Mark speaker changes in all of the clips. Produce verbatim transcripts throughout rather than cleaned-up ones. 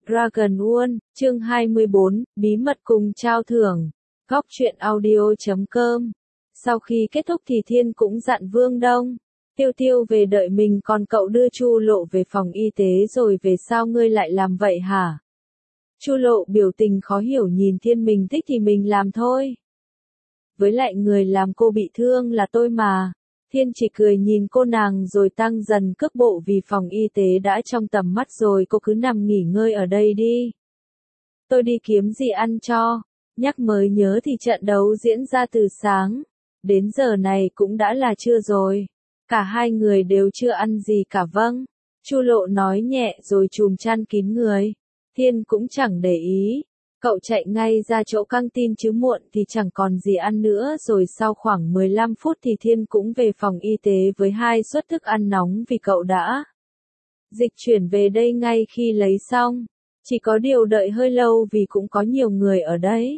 Speaker 1: Dragon World, chương hai mươi bốn, bí mật cùng trao thưởng. Góc truyện audio chấm com. Sau khi kết thúc thì Thiên cũng dặn Vương Đông, Tiêu Tiêu về đợi mình, còn cậu đưa Chu Lộ về phòng y tế rồi về, sao ngươi lại làm vậy hả? Chu Lộ biểu tình khó hiểu nhìn Thiên, mình thích thì mình làm thôi. Với lại người làm cô bị thương là tôi mà. Thiên chỉ cười nhìn cô nàng rồi tăng dần cước bộ, vì phòng y tế đã trong tầm mắt rồi, cô cứ nằm nghỉ ngơi ở đây đi. Tôi đi kiếm gì ăn cho. Nhắc mới nhớ thì trận đấu diễn ra từ sáng, đến giờ này cũng đã là trưa rồi. Cả hai người đều chưa ăn gì cả. Vâng, Chu Lộ nói nhẹ rồi chùm chăn kín người. Thiên cũng chẳng để ý. Cậu chạy ngay ra chỗ căng tin chứ muộn thì chẳng còn gì ăn nữa rồi. Sau khoảng mười lăm phút thì Thiên cũng về phòng y tế với hai suất thức ăn nóng, vì cậu đã dịch chuyển về đây ngay khi lấy xong. Chỉ có điều đợi hơi lâu vì cũng có nhiều người ở đấy.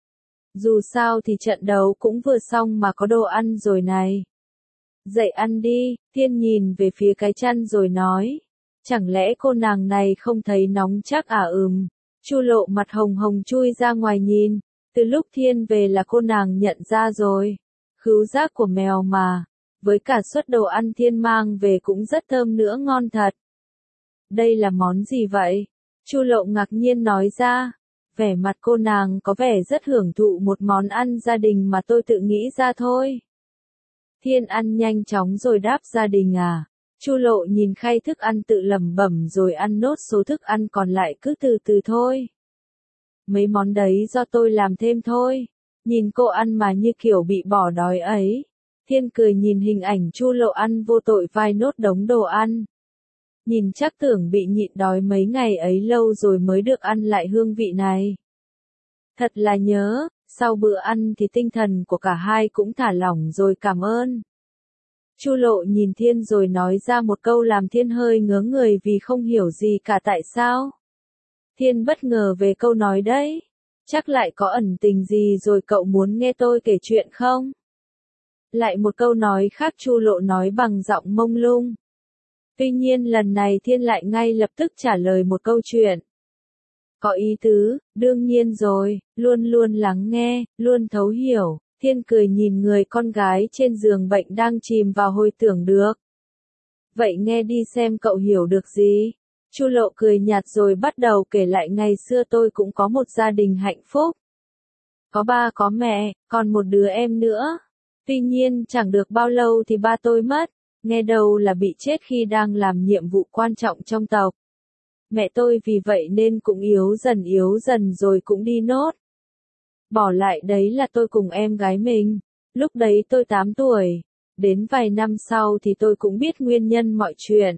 Speaker 1: Dù sao thì trận đấu cũng vừa xong mà, có đồ ăn rồi này. Dậy ăn đi. Thiên nhìn về phía cái chăn rồi nói. Chẳng lẽ cô nàng này không thấy nóng chắc à? Ừm. Chu Lộ mặt hồng hồng chui ra ngoài nhìn. Từ lúc Thiên về là cô nàng nhận ra rồi. Khứu giác của mèo mà. Với cả suất đồ ăn Thiên mang về cũng rất thơm nữa, ngon thật. Đây là món gì vậy? Chu Lộ ngạc nhiên nói ra. Vẻ mặt cô nàng có vẻ rất hưởng thụ một món ăn gia đình mà tôi tự nghĩ ra thôi. Thiên ăn nhanh chóng rồi đáp, gia đình à? Chu Lộ nhìn khay thức ăn tự lẩm bẩm rồi ăn nốt số thức ăn còn lại, cứ từ từ thôi. Mấy món đấy do tôi làm thêm thôi. Nhìn cô ăn mà như kiểu bị bỏ đói ấy. Thiên cười nhìn hình ảnh Chu Lộ ăn vô tội vài nốt đống đồ ăn. Nhìn chắc tưởng bị nhịn đói mấy ngày ấy lâu rồi mới được ăn lại hương vị này. Thật là nhớ. Sau bữa ăn thì tinh thần của cả hai cũng thả lỏng rồi, cảm ơn. Chu Lộ nhìn Thiên rồi nói ra một câu làm Thiên hơi ngớ người vì không hiểu gì cả. Tại sao? Thiên bất ngờ về câu nói đấy. Chắc lại có ẩn tình gì rồi, cậu muốn nghe tôi kể chuyện không? Lại một câu nói khác Chu Lộ nói bằng giọng mông lung. Tuy nhiên lần này Thiên lại ngay lập tức trả lời một câu chuyện. Có ý tứ, đương nhiên rồi, luôn luôn lắng nghe, luôn thấu hiểu. Thiên cười nhìn người con gái trên giường bệnh đang chìm vào hồi tưởng được. Vậy nghe đi xem cậu hiểu được gì? Chu Lộ cười nhạt rồi bắt đầu kể lại. Ngày xưa tôi cũng có một gia đình hạnh phúc. Có ba có mẹ, còn một đứa em nữa. Tuy nhiên chẳng được bao lâu thì ba tôi mất. Nghe đầu là bị chết khi đang làm nhiệm vụ quan trọng trong tộc. Mẹ tôi vì vậy nên cũng yếu dần yếu dần rồi cũng đi nốt. Bỏ lại đấy là tôi cùng em gái mình. Lúc đấy tôi tám tuổi. Đến vài năm sau thì tôi cũng biết nguyên nhân mọi chuyện.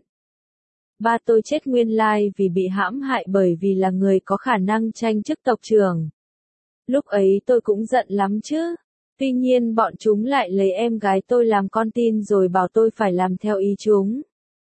Speaker 1: Ba tôi chết nguyên lai vì bị hãm hại bởi vì là người có khả năng tranh chức tộc trưởng. Lúc ấy tôi cũng giận lắm chứ. Tuy nhiên bọn chúng lại lấy em gái tôi làm con tin rồi bảo tôi phải làm theo ý chúng.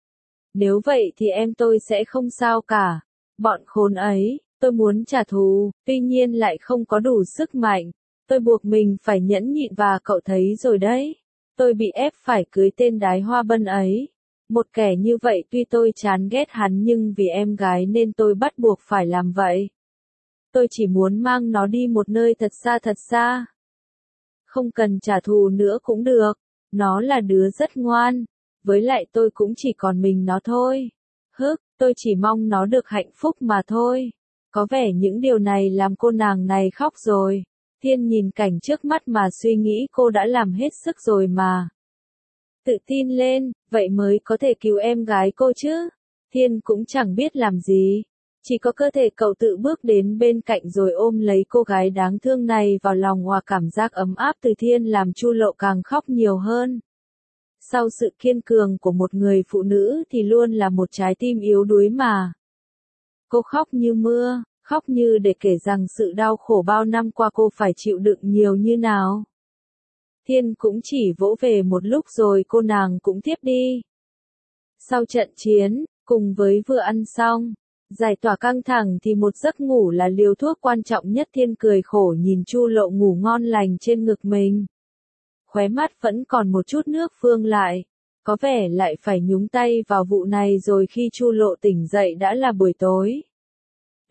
Speaker 1: Nếu vậy thì em tôi sẽ không sao cả. Bọn khốn ấy, tôi muốn trả thù, tuy nhiên lại không có đủ sức mạnh. Tôi buộc mình phải nhẫn nhịn và cậu thấy rồi đấy. Tôi bị ép phải cưới tên đái hoa bân ấy. Một kẻ như vậy tuy tôi chán ghét hắn nhưng vì em gái nên tôi bắt buộc phải làm vậy. Tôi chỉ muốn mang nó đi một nơi thật xa thật xa. Không cần trả thù nữa cũng được. Nó là đứa rất ngoan. Với lại tôi cũng chỉ còn mình nó thôi. Hức, tôi chỉ mong nó được hạnh phúc mà thôi. Có vẻ những điều này làm cô nàng này khóc rồi. Thiên nhìn cảnh trước mắt mà suy nghĩ cô đã làm hết sức rồi mà. Tự tin lên, vậy mới có thể cứu em gái cô chứ. Thiên cũng chẳng biết làm gì. Chỉ có cơ thể cậu tự bước đến bên cạnh rồi ôm lấy cô gái đáng thương này vào lòng, hòa cảm giác ấm áp từ Thiên làm Chu Lộ càng khóc nhiều hơn. Sau sự kiên cường của một người phụ nữ thì luôn là một trái tim yếu đuối mà. Cô khóc như mưa, khóc như để kể rằng sự đau khổ bao năm qua cô phải chịu đựng nhiều như nào. Thiên cũng chỉ vỗ về một lúc rồi cô nàng cũng tiếp đi. Sau trận chiến, cùng với vừa ăn xong, giải tỏa căng thẳng thì một giấc ngủ là liều thuốc quan trọng nhất. Thiên cười khổ nhìn Chu Lộ ngủ ngon lành trên ngực mình. Khóe mắt vẫn còn một chút nước phương lại. Có vẻ lại phải nhúng tay vào vụ này rồi. Khi Chu Lộ tỉnh dậy đã là buổi tối.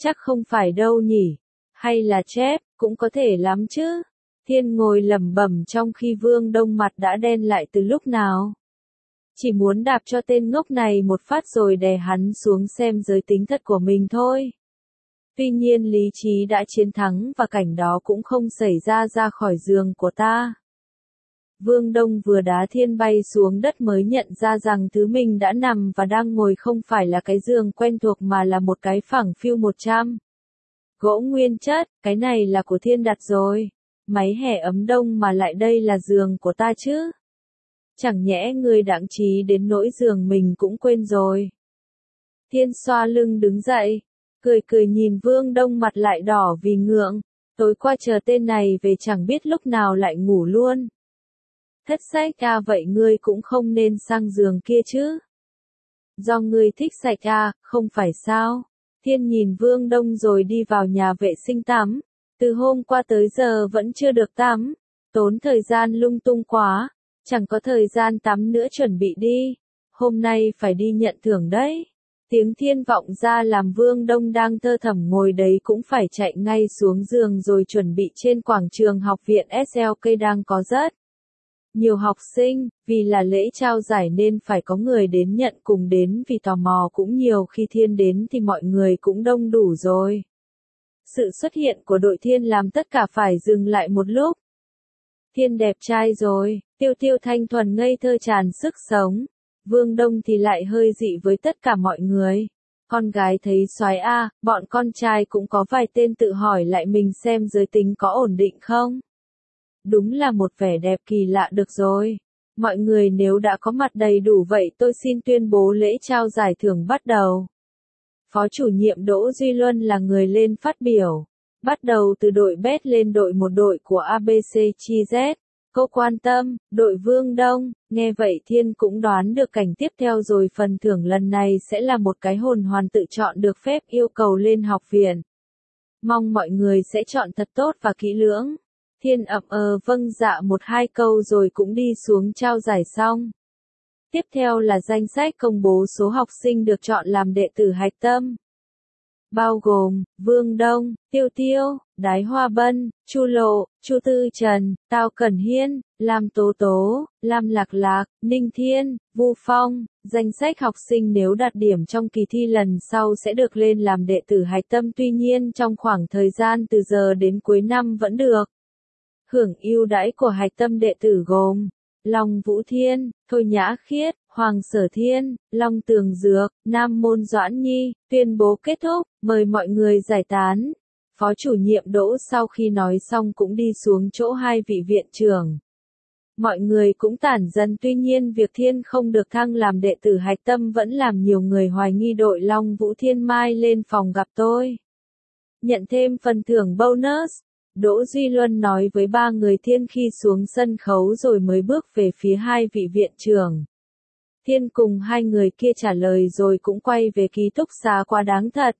Speaker 1: Chắc không phải đâu nhỉ. Hay là chép, cũng có thể lắm chứ. Thiên ngồi lẩm bẩm trong khi Vương Đông mặt đã đen lại từ lúc nào. Chỉ muốn đạp cho tên ngốc này một phát rồi đè hắn xuống xem giới tính thật của mình thôi. Tuy nhiên lý trí đã chiến thắng và cảnh đó cũng không xảy ra ra khỏi giường của ta. Vương Đông vừa đá Thiên bay xuống đất mới nhận ra rằng thứ mình đã nằm và đang ngồi không phải là cái giường quen thuộc mà là một cái phẳng phiu một trăm. Gỗ nguyên chất, cái này là của Thiên đặt rồi. Máy hè ấm đông mà lại đây là giường của ta chứ. Chẳng nhẽ người đãng trí đến nỗi giường mình cũng quên rồi. Thiên xoa lưng đứng dậy, cười cười nhìn Vương Đông mặt lại đỏ vì ngượng. Tối qua chờ tên này về chẳng biết lúc nào lại ngủ luôn. Thất sách à, vậy ngươi cũng không nên sang giường kia chứ. Do ngươi thích sạch à, không phải sao. Thiên nhìn Vương Đông rồi đi vào nhà vệ sinh tắm. Từ hôm qua tới giờ vẫn chưa được tắm. Tốn thời gian lung tung quá. Chẳng có thời gian tắm nữa, chuẩn bị đi. Hôm nay phải đi nhận thưởng đấy. Tiếng Thiên vọng ra làm Vương Đông đang thơ thẩn ngồi đấy cũng phải chạy ngay xuống giường rồi chuẩn bị. Trên quảng trường học viện ét lờ ca đang có rất nhiều học sinh, vì là lễ trao giải nên phải có người đến nhận cùng đến vì tò mò cũng nhiều. Khi Thiên đến thì mọi người cũng đông đủ rồi. Sự xuất hiện của đội Thiên làm tất cả phải dừng lại một lúc. Thiên đẹp trai rồi, Tiêu Tiêu thanh thuần ngây thơ tràn sức sống. Vương Đông thì lại hơi dị với tất cả mọi người. Con gái thấy soái a, bọn con trai cũng có vài tên tự hỏi lại mình xem giới tính có ổn định không. Đúng là một vẻ đẹp kỳ lạ được rồi. Mọi người nếu đã có mặt đầy đủ vậy tôi xin tuyên bố lễ trao giải thưởng bắt đầu. Phó chủ nhiệm Đỗ Duy Luân là người lên phát biểu. Bắt đầu từ đội bet lên đội một đội của a bê xê Chi Z. Cô quan tâm, đội Vương Đông, nghe vậy Thiên cũng đoán được cảnh tiếp theo rồi. Phần thưởng lần này sẽ là một cái hồn hoàn tự chọn được phép yêu cầu lên học viện. Mong mọi người sẽ chọn thật tốt và kỹ lưỡng. Thiên ậm ờ vâng dạ một hai câu rồi cũng đi xuống trao giải xong. Tiếp theo là danh sách công bố số học sinh được chọn làm đệ tử hạch tâm. Bao gồm, Vương Đông, Tiêu Tiêu, Đái Hoa Bân, Chu Lộ, Chu Tư Trần, Tào Cẩn Hiên, Lam Tố Tố, Lam Lạc Lạc, Ninh Thiên, Vu Phong. Danh sách học sinh nếu đạt điểm trong kỳ thi lần sau sẽ được lên làm đệ tử hạch tâm, tuy nhiên trong khoảng thời gian từ giờ đến cuối năm vẫn được hưởng ưu đãi của hạch tâm đệ tử gồm Long Vũ Thiên, Thôi Nhã Khiết, Hoàng Sở Thiên, Long Tường Dược, Nam Môn Doãn Nhi. Tuyên bố kết thúc, mời mọi người giải tán. Phó chủ nhiệm Đỗ sau khi nói xong cũng đi xuống chỗ hai vị viện trưởng. Mọi người cũng tản dần, tuy nhiên việc Thiên không được thăng làm đệ tử hạch tâm vẫn làm nhiều người hoài nghi. Đội Long Vũ Thiên mai lên phòng gặp tôi. Nhận thêm phần thưởng bonus. Đỗ Duy Luân nói với ba người Thiên khi xuống sân khấu rồi mới bước về phía hai vị viện trưởng. Thiên cùng hai người kia trả lời rồi cũng quay về ký túc xá. Quá đáng thật.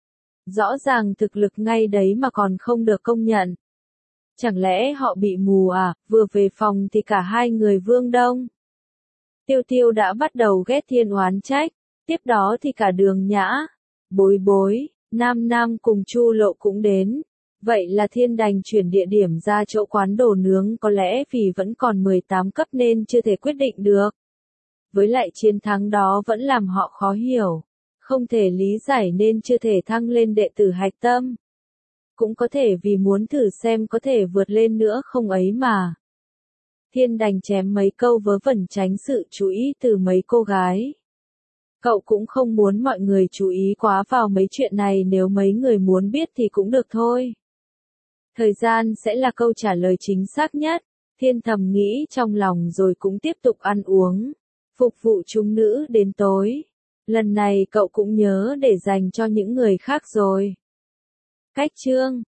Speaker 1: Rõ ràng thực lực ngay đấy mà còn không được công nhận. Chẳng lẽ họ bị mù à? Vừa về phòng thì cả hai người Vương Đông, Tiêu Tiêu đã bắt đầu ghét Thiên oán trách. Tiếp đó thì cả Đường Nhã, Bối Bối, Nam Nam cùng Chu Lộ cũng đến. Vậy là Thiên đành chuyển địa điểm ra chỗ quán đồ nướng, có lẽ vì vẫn còn mười tám cấp nên chưa thể quyết định được. Với lại chiến thắng đó vẫn làm họ khó hiểu, không thể lý giải nên chưa thể thăng lên đệ tử hạch tâm. Cũng có thể vì muốn thử xem có thể vượt lên nữa không ấy mà. Thiên đành chém mấy câu vớ vẩn tránh sự chú ý từ mấy cô gái. Cậu cũng không muốn mọi người chú ý quá vào mấy chuyện này, nếu mấy người muốn biết thì cũng được thôi. Thời gian sẽ là câu trả lời chính xác nhất. Thiên thầm nghĩ trong lòng rồi cũng tiếp tục ăn uống, phục vụ chúng nữ đến tối. Lần này cậu cũng nhớ để dành cho những người khác rồi. Cách chương